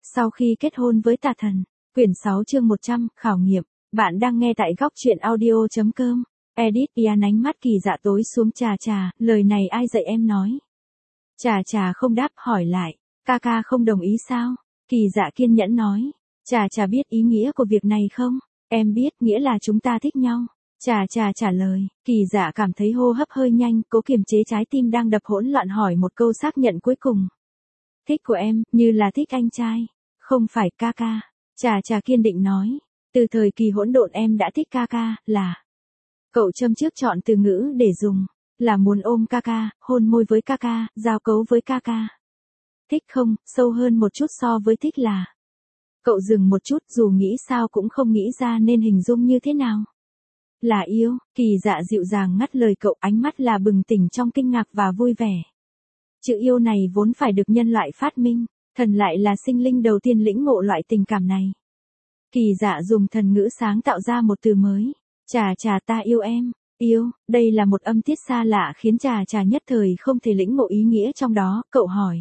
Sau khi kết hôn với tà thần, quyển 6 chương 100, khảo nghiệm, bạn đang nghe tại góc truyện audio.com. Edit Ian ánh mắt Kỳ Dạ tối xuống. Chà, lời này ai dạy em nói? Chà không đáp, hỏi lại, ca không đồng ý sao? Kỳ Dạ kiên nhẫn nói, chà biết ý nghĩa của việc này không? Em biết, nghĩa là chúng ta thích nhau. Chà trả lời, Kỳ Dạ cảm thấy hô hấp hơi nhanh, cố kiềm chế trái tim đang đập hỗn loạn hỏi một câu xác nhận cuối cùng. Thích của em, như là thích anh trai. Không phải ca. Chà kiên định nói, từ thời kỳ hỗn độn em đã thích ca, là. Cậu châm trước chọn từ ngữ để dùng, là muốn ôm ca, hôn môi với ca, giao cấu với ca. Thích không, sâu hơn một chút so với thích là. Cậu dừng một chút, dù nghĩ sao cũng không nghĩ ra nên hình dung như thế nào. Là yêu. Kỳ Dạ dịu dàng ngắt lời cậu, ánh mắt là bừng tỉnh trong kinh ngạc và vui vẻ. Chữ yêu này vốn phải được nhân loại phát minh, thần lại là sinh linh đầu tiên lĩnh ngộ loại tình cảm này. Kỳ Dạ dùng thần ngữ sáng tạo ra một từ mới. Chà ta yêu em. Yêu, đây là một âm tiết xa lạ khiến chà nhất thời không thể lĩnh ngộ ý nghĩa trong đó. Cậu hỏi,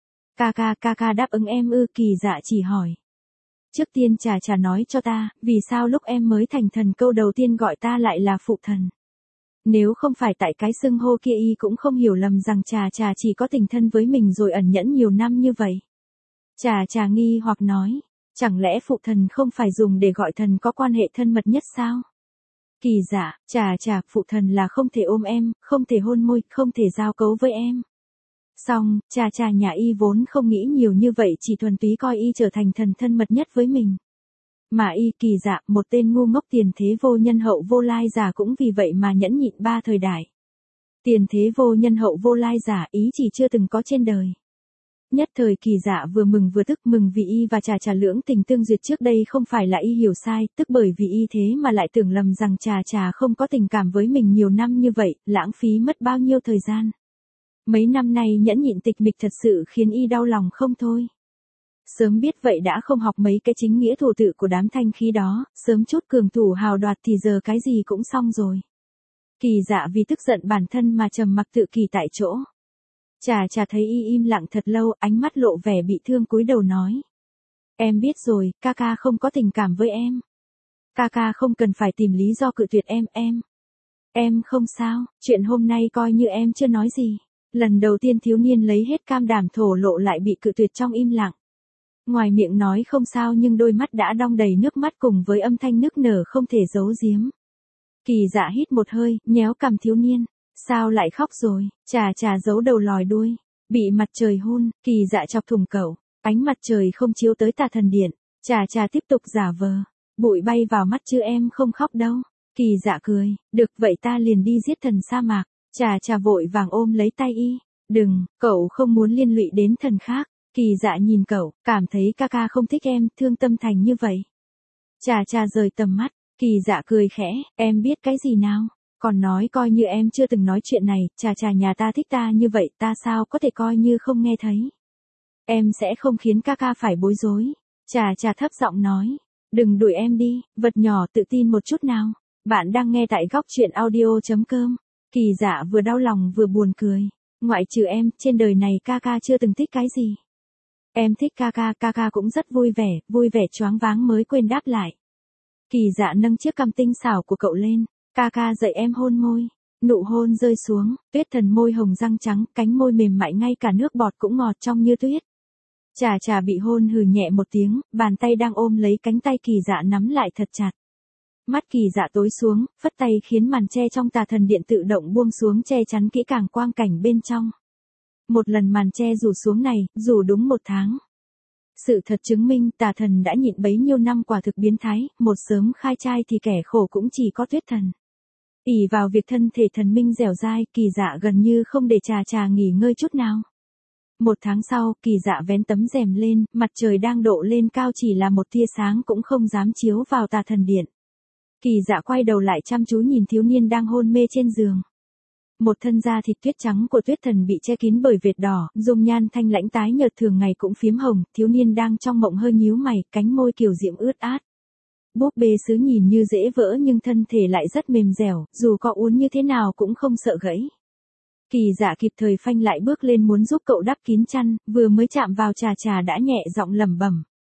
ca đáp ứng em ư? Kỳ Dạ chỉ hỏi, trước tiên chà nói cho ta, vì sao lúc em mới thành thần câu đầu tiên gọi ta lại là phụ thần? Nếu không phải tại cái xưng hô kia y cũng không hiểu lầm rằng chà chỉ có tình thân với mình rồi ẩn nhẫn nhiều năm như vậy. Chà nghi hoặc nói, chẳng lẽ phụ thần không phải dùng để gọi thần có quan hệ thân mật nhất sao? Kỳ Dạ, chà phụ thần là không thể ôm em, không thể hôn môi, không thể giao cấu với em. Xong, chà nhà y vốn không nghĩ nhiều như vậy, chỉ thuần túy coi y trở thành thần thân mật nhất với mình. Mà y, Kỳ Dạ, một tên ngu ngốc tiền thế vô nhân hậu vô lai giả cũng vì vậy mà nhẫn nhịn 3 thời đại. Tiền thế vô nhân hậu vô lai giả, ý chỉ chưa từng có trên đời. Nhất thời Kỳ Dạ vừa mừng vừa tức, mừng vì y và chà lưỡng tình tương duyệt, trước đây không phải là y hiểu sai, tức bởi vì y thế mà lại tưởng lầm rằng chà không có tình cảm với mình nhiều năm như vậy, lãng phí mất bao nhiêu thời gian. Mấy năm nay nhẫn nhịn tịch mịch thật sự khiến y đau lòng không thôi. Sớm biết vậy đã không học mấy cái chính nghĩa thủ tự của đám thanh khí đó, sớm chút cường thủ hào đoạt thì giờ cái gì cũng xong rồi. Kỳ Dạ vì tức giận bản thân mà trầm mặc tự kỷ tại chỗ. Chà thấy y im lặng thật lâu, ánh mắt lộ vẻ bị thương, cúi đầu nói, em biết rồi, ca không có tình cảm với em. Ca không cần phải tìm lý do cự tuyệt em không sao, chuyện hôm nay coi như em chưa nói gì. Lần đầu tiên thiếu niên lấy hết cam đảm thổ lộ lại bị cự tuyệt trong im lặng. Ngoài miệng nói không sao nhưng đôi mắt đã đong đầy nước mắt cùng với âm thanh nức nở không thể giấu giếm. Kỳ Dạ hít một hơi, nhéo cằm thiếu niên. Sao lại khóc rồi? Chà giấu đầu lòi đuôi. Bị mặt trời hôn, Kỳ Dạ chọc thủng cậu. Ánh mặt trời không chiếu tới tà thần điện. Chà tiếp tục giả vờ. Bụi bay vào mắt chứ em không khóc đâu. Kỳ Dạ cười. Được vậy ta liền đi giết thần sa mạc. Chà vội vàng ôm lấy tay y. Đừng, cậu không muốn liên lụy đến thần khác. Kỳ Dạ nhìn cậu, cảm thấy ca không thích em, thương tâm thành như vậy. Chà rời tầm mắt. Kỳ Dạ cười khẽ, em biết cái gì nào? Còn nói coi như em chưa từng nói chuyện này, chà nhà ta thích ta như vậy, ta sao có thể coi như không nghe thấy. Em sẽ không khiến ca phải bối rối. Chà thấp giọng nói, đừng đuổi em đi, vật nhỏ tự tin một chút nào. Bạn đang nghe tại góc truyện audio.com. Kỳ Dạ vừa đau lòng vừa buồn cười. Ngoại trừ em, trên đời này ca chưa từng thích cái gì. Em thích ca cũng rất vui vẻ choáng váng mới quên đáp lại. Kỳ Dạ nâng chiếc cằm tinh xảo của cậu lên. Ca dạy em hôn môi. Nụ hôn rơi xuống, tuyết thần môi hồng răng trắng, cánh môi mềm mại ngay cả nước bọt cũng ngọt trong như tuyết. Chà bị hôn hừ nhẹ một tiếng, bàn tay đang ôm lấy cánh tay Kỳ Dạ nắm lại thật chặt. Mắt Kỳ Dạ tối xuống, phất tay khiến màn che trong tà thần điện tự động buông xuống che chắn kỹ càng quang cảnh bên trong. Một lần màn che rủ xuống này, rủ đúng 1 tháng. Sự thật chứng minh tà thần đã nhịn bấy nhiêu năm quả thực biến thái, một sớm khai trai thì kẻ khổ cũng chỉ có tuyết thần. Ỷ vào việc thân thể thần minh dẻo dai, Kỳ Dạ gần như không để chà nghỉ ngơi chút nào. 1 tháng sau, Kỳ Dạ vén tấm rèm lên, mặt trời đang độ lên cao, chỉ là một tia sáng cũng không dám chiếu vào tà thần điện. Kỳ Dạ quay đầu lại chăm chú nhìn thiếu niên đang hôn mê trên giường. Một thân da thịt tuyết trắng của tuyết thần bị che kín bởi vệt đỏ, dung nhan thanh lãnh tái nhợt thường ngày cũng phiếm hồng, thiếu niên đang trong mộng hơi nhíu mày, cánh môi kiều diễm ướt át. Búp bê sứ nhìn như dễ vỡ nhưng thân thể lại rất mềm dẻo, dù có uốn như thế nào cũng không sợ gãy. Kỳ Dạ kịp thời phanh lại bước lên muốn giúp cậu đắp kín chăn, vừa mới chạm vào chà đã nhẹ giọng lẩm bẩm.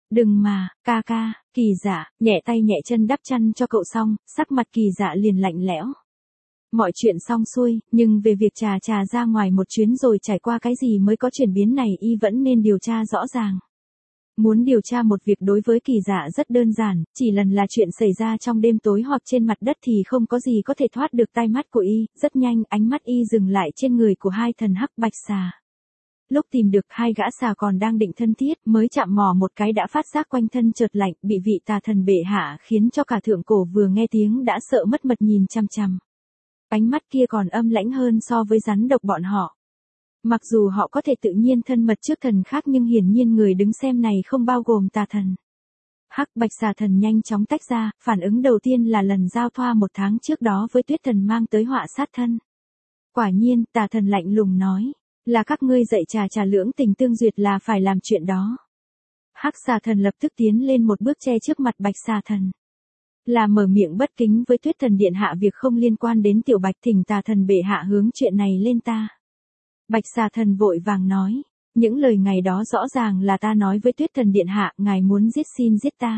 Đừng mà, ca ca, Kỳ Dạ, nhẹ tay nhẹ chân đắp chăn cho cậu xong, sắc mặt Kỳ Dạ liền lạnh lẽo. Mọi chuyện xong xuôi, nhưng về việc trà trà ra ngoài một chuyến rồi trải qua cái gì mới có chuyển biến này y vẫn nên điều tra rõ ràng. Muốn điều tra một việc đối với Kỳ Dạ rất đơn giản, chỉ lần là chuyện xảy ra trong đêm tối hoặc trên mặt đất thì không có gì có thể thoát được tai mắt của y, rất nhanh ánh mắt y dừng lại trên người của hai thần hắc bạch xà. Lúc tìm được hai gã xà còn đang định thân thiết, mới chạm mò một cái đã phát giác quanh thân chợt lạnh, bị vị tà thần bệ hạ khiến cho cả thượng cổ vừa nghe tiếng đã sợ mất mật nhìn chằm chằm. Ánh mắt kia còn âm lãnh hơn so với rắn độc bọn họ. Mặc dù họ có thể tự nhiên thân mật trước thần khác nhưng hiển nhiên người đứng xem này không bao gồm tà thần. Hắc bạch xà thần nhanh chóng tách ra, phản ứng đầu tiên là lần giao thoa một tháng trước đó với tuyết thần mang tới họa sát thân. Quả nhiên, tà thần lạnh lùng nói, là các ngươi dạy trà trà lưỡng tình tương duyệt là phải làm chuyện đó. Hắc xà thần lập tức tiến lên một bước che trước mặt bạch xà thần. Là mở miệng bất kính với tuyết thần điện hạ việc không liên quan đến tiểu bạch, thỉnh tà thần bệ hạ hướng chuyện này lên ta. Bạch xà thần vội vàng nói, những lời ngày đó rõ ràng là ta nói với tuyết thần điện hạ, ngài muốn giết xin giết ta.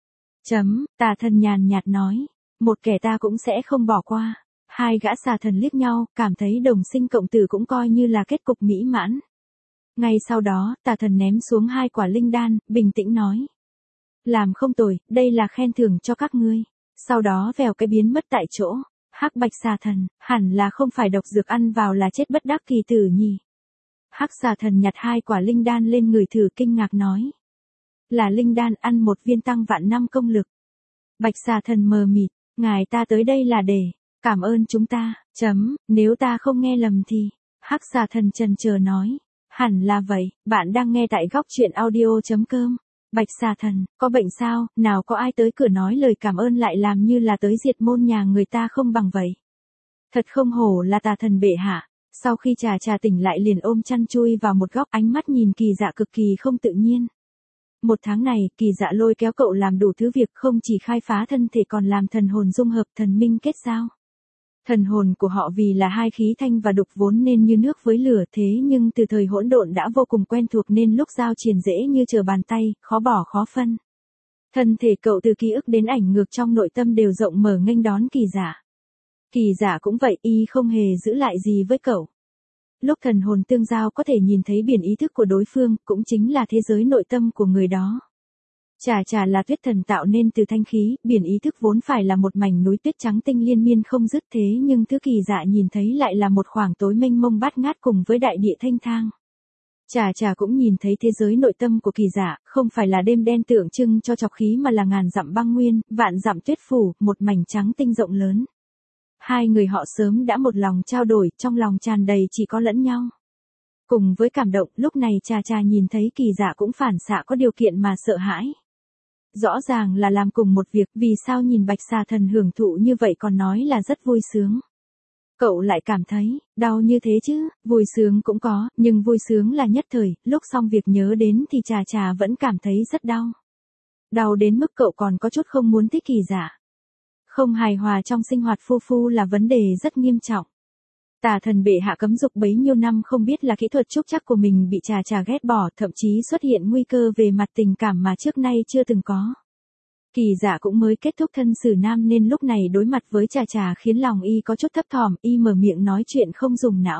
Tà thần nhàn nhạt nói, một kẻ ta cũng sẽ không bỏ qua. Hai gã xà thần liếc nhau, cảm thấy đồng sinh cộng tử cũng coi như là kết cục mỹ mãn. Ngay sau đó, tà thần ném xuống hai quả linh đan, bình tĩnh nói. Làm không tồi, đây là khen thưởng cho các ngươi. Sau đó vèo cái biến mất tại chỗ. Hắc bạch xà thần, hẳn là không phải độc dược ăn vào là chết bất đắc kỳ tử nhỉ. Hắc xà thần nhặt hai quả linh đan lên người thử kinh ngạc nói. Là linh đan, ăn một viên tăng vạn năm công lực. Bạch xà thần mờ mịt, ngài ta tới đây là để cảm ơn chúng ta. Nếu ta không nghe lầm thì, Hắc xà thần chần chờ nói. Hẳn là vậy, bạn đang nghe tại góc truyện audio.com. Bạch xà thần, có bệnh sao, nào có ai tới cửa nói lời cảm ơn lại làm như là tới diệt môn nhà người ta không bằng vậy. Thật không hổ là tà thần bệ hạ. Sau khi trà trà tỉnh lại liền ôm chăn chui vào một góc, ánh mắt nhìn Kỳ Dạ cực kỳ không tự nhiên. Một tháng này, Kỳ Dạ lôi kéo cậu làm đủ thứ việc, không chỉ khai phá thân thể còn làm thần hồn dung hợp, thần minh kết giao. Thần hồn của họ vì là hai khí thanh và đục vốn nên như nước với lửa, thế nhưng từ thời hỗn độn đã vô cùng quen thuộc nên lúc giao truyền dễ như trở bàn tay, khó bỏ khó phân. Thân thể cậu từ ký ức đến ảnh ngược trong nội tâm đều rộng mở nghênh đón Kỳ Dạ. Kỳ Dạ cũng vậy, y không hề giữ lại gì với cậu. Lúc thần hồn tương giao có thể nhìn thấy biển ý thức của đối phương, cũng chính là thế giới nội tâm của người đó. Trà trà là tuyết thần tạo nên từ thanh khí, biển ý thức vốn phải là một mảnh núi tuyết trắng tinh liên miên không dứt, thế nhưng thứ Kỳ Dạ nhìn thấy lại là một khoảng tối mênh mông bát ngát cùng với đại địa thanh thang. Trà trà cũng nhìn thấy thế giới nội tâm của Kỳ Dạ, không phải là đêm đen tượng trưng cho trọc khí mà là ngàn dặm băng nguyên, vạn dặm tuyết phủ, một mảnh trắng tinh rộng lớn. Hai người họ sớm đã một lòng trao đổi, trong lòng tràn đầy chỉ có lẫn nhau. Cùng với cảm động, lúc này trà trà nhìn thấy Kỳ Dạ cũng phản xạ có điều kiện mà sợ hãi. Rõ ràng là làm cùng một việc, vì sao nhìn bạch xà thần hưởng thụ như vậy còn nói là rất vui sướng. Cậu lại cảm thấy, đau như thế chứ, vui sướng cũng có, nhưng vui sướng là nhất thời, lúc xong việc nhớ đến thì trà trà vẫn cảm thấy rất đau. Đau đến mức cậu còn có chút không muốn thích Kỳ Dạ. Không hài hòa trong sinh hoạt phu phu là vấn đề rất nghiêm trọng. Tà thần bệ hạ cấm dục bấy nhiêu năm không biết là kỹ thuật trúc chắc của mình bị trà trà ghét bỏ, thậm chí xuất hiện nguy cơ về mặt tình cảm mà trước nay chưa từng có. Kỳ Dạ cũng mới kết thúc thân xử nam nên lúc này đối mặt với trà trà khiến lòng y có chút thấp thỏm, y mở miệng nói chuyện không dùng não.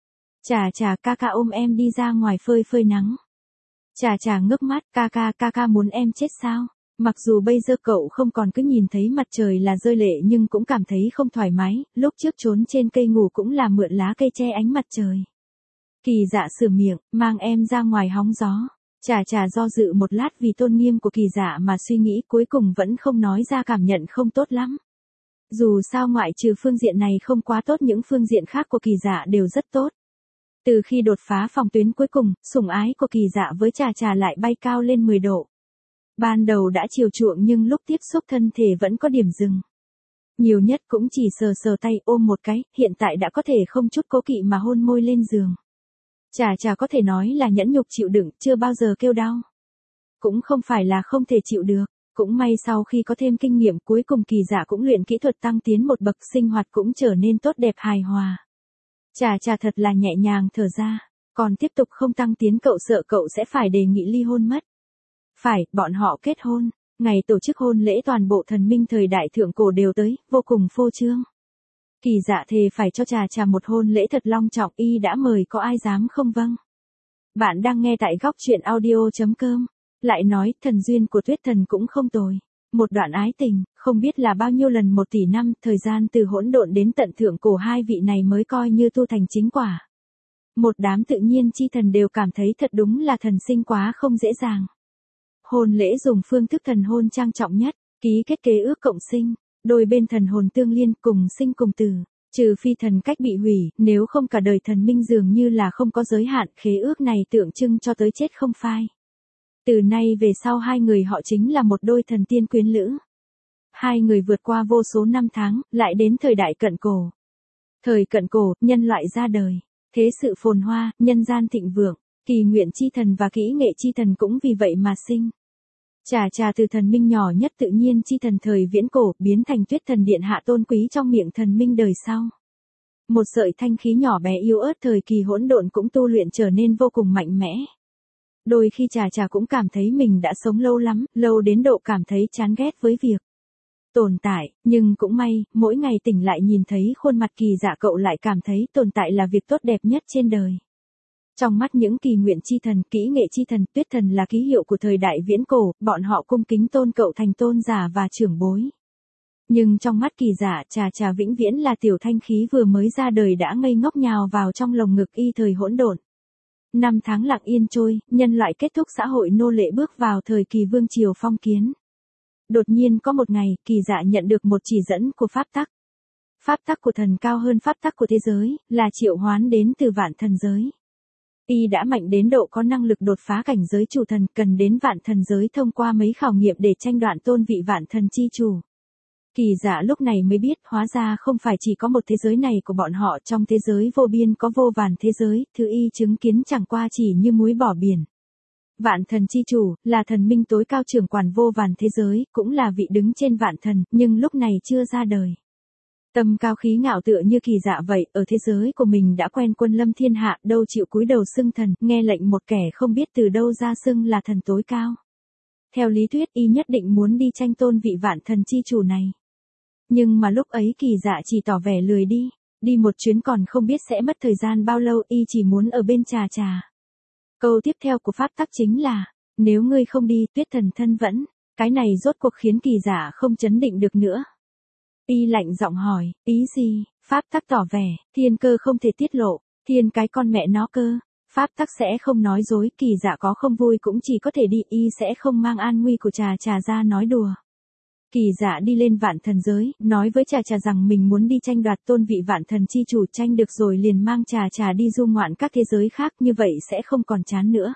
Trà trà, ca ca ôm em đi ra ngoài phơi phơi nắng. Trà trà ngước mắt, ca ca muốn em chết sao? Mặc dù bây giờ cậu không còn cứ nhìn thấy mặt trời là rơi lệ nhưng cũng cảm thấy không thoải mái, lúc trước trốn trên cây ngủ cũng là mượn lá cây che ánh mặt trời. Kỳ Dạ sửa miệng, mang em ra ngoài hóng gió. Trà trà do dự một lát vì tôn nghiêm của Kỳ Dạ mà suy nghĩ, cuối cùng vẫn không nói ra cảm nhận không tốt lắm. Dù sao ngoại trừ phương diện này không quá tốt, những phương diện khác của Kỳ Dạ đều rất tốt. Từ khi đột phá phòng tuyến cuối cùng, sủng ái của Kỳ Dạ với trà trà lại bay cao lên 10 độ. Ban đầu đã chiều chuộng nhưng lúc tiếp xúc thân thể vẫn có điểm dừng. Nhiều nhất cũng chỉ sờ sờ tay ôm một cái, hiện tại đã có thể không chút cố kỵ mà hôn môi lên giường. Trà trà có thể nói là nhẫn nhục chịu đựng, chưa bao giờ kêu đau. Cũng không phải là không thể chịu được, cũng may sau khi có thêm kinh nghiệm cuối cùng Kỳ Dạ cũng luyện kỹ thuật tăng tiến một bậc, sinh hoạt cũng trở nên tốt đẹp hài hòa. Trà trà thật là nhẹ nhàng thở ra, còn tiếp tục không tăng tiến cậu sợ cậu sẽ phải đề nghị ly hôn mất. Phải, bọn họ kết hôn. Ngày tổ chức hôn lễ toàn bộ thần minh thời đại thượng cổ đều tới, vô cùng phô trương. Kỳ Dạ thề phải cho Trà một hôn lễ thật long trọng, y đã mời có ai dám không vâng. Bạn đang nghe tại góc truyện audio.com. Lại nói, thần duyên của Tuyết Thần cũng không tồi. Một đoạn ái tình, không biết là bao nhiêu lần 1 tỷ năm, thời gian từ hỗn độn đến tận thượng cổ hai vị này mới coi như tu thành chính quả. Một đám tự nhiên chi thần đều cảm thấy thật đúng là thần sinh quá không dễ dàng. Hôn lễ dùng phương thức thần hôn trang trọng nhất, ký kết kế ước cộng sinh, đôi bên thần hồn tương liên cùng sinh cùng tử, trừ phi thần cách bị hủy, nếu không cả đời thần minh dường như là không có giới hạn, khế ước này tượng trưng cho tới chết không phai. Từ nay về sau hai người họ chính là một đôi thần tiên quyến lữ. Hai người vượt qua vô số năm tháng, lại đến thời đại cận cổ. Thời cận cổ, nhân loại ra đời, thế sự phồn hoa, nhân gian thịnh vượng, kỳ nguyện chi thần và kỹ nghệ chi thần cũng vì vậy mà sinh. Trà từ thần minh nhỏ nhất tự nhiên chi thần thời viễn cổ, biến thành Tuyết Thần điện hạ tôn quý trong miệng thần minh đời sau. Một sợi thanh khí nhỏ bé yếu ớt thời kỳ hỗn độn cũng tu luyện trở nên vô cùng mạnh mẽ. Đôi khi Trà cũng cảm thấy mình đã sống lâu lắm, lâu đến độ cảm thấy chán ghét với việc tồn tại, nhưng cũng may, mỗi ngày tỉnh lại nhìn thấy khuôn mặt Kỳ Dạ cậu lại cảm thấy tồn tại là việc tốt đẹp nhất trên đời. Trong mắt những kỳ nguyện chi thần, kỹ nghệ chi thần, Tuyết Thần là ký hiệu của thời đại viễn cổ, bọn họ cung kính tôn cậu thành tôn giả và trưởng bối. Nhưng trong mắt Kỳ Dạ, Trà vĩnh viễn là tiểu thanh khí vừa mới ra đời đã ngây ngốc nhào vào trong lồng ngực y thời hỗn độn. 5 tháng lặng yên trôi, nhân loại kết thúc xã hội nô lệ bước vào thời kỳ vương triều phong kiến. Đột nhiên có một ngày, Kỳ Dạ nhận được một chỉ dẫn của pháp tắc. Pháp tắc của thần cao hơn pháp tắc của thế giới, là triệu hoán đến từ vạn thần giới. Y đã mạnh đến độ có năng lực đột phá cảnh giới chủ thần, cần đến vạn thần giới thông qua mấy khảo nghiệm để tranh đoạt tôn vị vạn thần chi chủ. Kỳ Dạ lúc này mới biết, hóa ra không phải chỉ có một thế giới này của bọn họ, trong thế giới vô biên có vô vàn thế giới, thứ y chứng kiến chẳng qua chỉ như muối bỏ biển. Vạn thần chi chủ, là thần minh tối cao trưởng quản vô vàn thế giới, cũng là vị đứng trên vạn thần, nhưng lúc này chưa ra đời. Tâm cao khí ngạo tựa như Kỳ Dạ vậy, ở thế giới của mình đã quen quân lâm thiên hạ, đâu chịu cúi đầu xưng thần, nghe lệnh một kẻ không biết từ đâu ra xưng là thần tối cao. Theo lý thuyết y nhất định muốn đi tranh tôn vị vạn thần chi chủ này. Nhưng mà lúc ấy Kỳ Dạ chỉ tỏ vẻ lười đi một chuyến còn không biết sẽ mất thời gian bao lâu, y chỉ muốn ở bên Trà. Câu tiếp theo của pháp tắc chính là, nếu ngươi không đi, Tuyết Thần thân vẫn. Cái này rốt cuộc khiến Kỳ Dạ không chấn định được nữa. Y lạnh giọng hỏi, ý gì? Pháp tắc tỏ vẻ, thiên cơ không thể tiết lộ, thiên cái con mẹ nó cơ. Pháp tắc sẽ không nói dối, Kỳ Dạ có không vui cũng chỉ có thể đi, y sẽ không mang an nguy của Trà ra nói đùa. Kỳ Dạ đi lên vạn thần giới, nói với Trà rằng mình muốn đi tranh đoạt tôn vị vạn thần chi chủ, tranh được rồi liền mang Trà đi du ngoạn các thế giới khác, như vậy sẽ không còn chán nữa.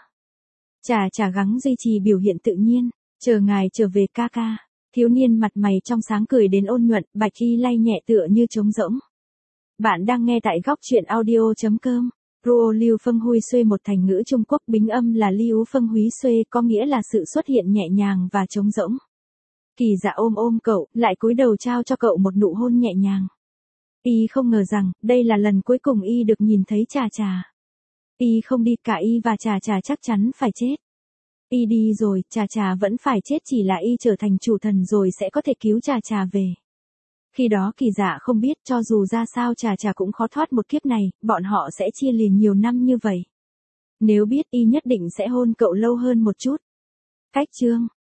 Trà gắng duy trì biểu hiện tự nhiên, chờ ngài trở về ca. Thiếu niên mặt mày trong sáng cười đến ôn nhuận, bạch y lay nhẹ tựa như trống rỗng. Bạn đang nghe tại góc truyện audio.com. Ruo Liu Feng Hui Xuê, một thành ngữ Trung Quốc, bính âm là Liu Feng Hui Xuê, có nghĩa là sự xuất hiện nhẹ nhàng và trống rỗng. Kỳ Dạ ôm cậu, lại cúi đầu trao cho cậu một nụ hôn nhẹ nhàng. Y không ngờ rằng, đây là lần cuối cùng y được nhìn thấy Trà. Y không đi, cả y và Trà chắc chắn phải chết. Y đi rồi, Trà vẫn phải chết, chỉ là y trở thành chủ thần rồi sẽ có thể cứu Trà về. Khi đó Kỳ Dạ không biết, cho dù ra sao Trà cũng khó thoát một kiếp này, bọn họ sẽ chia liền nhiều năm như vậy. Nếu biết y nhất định sẽ hôn cậu lâu hơn một chút. Cách chương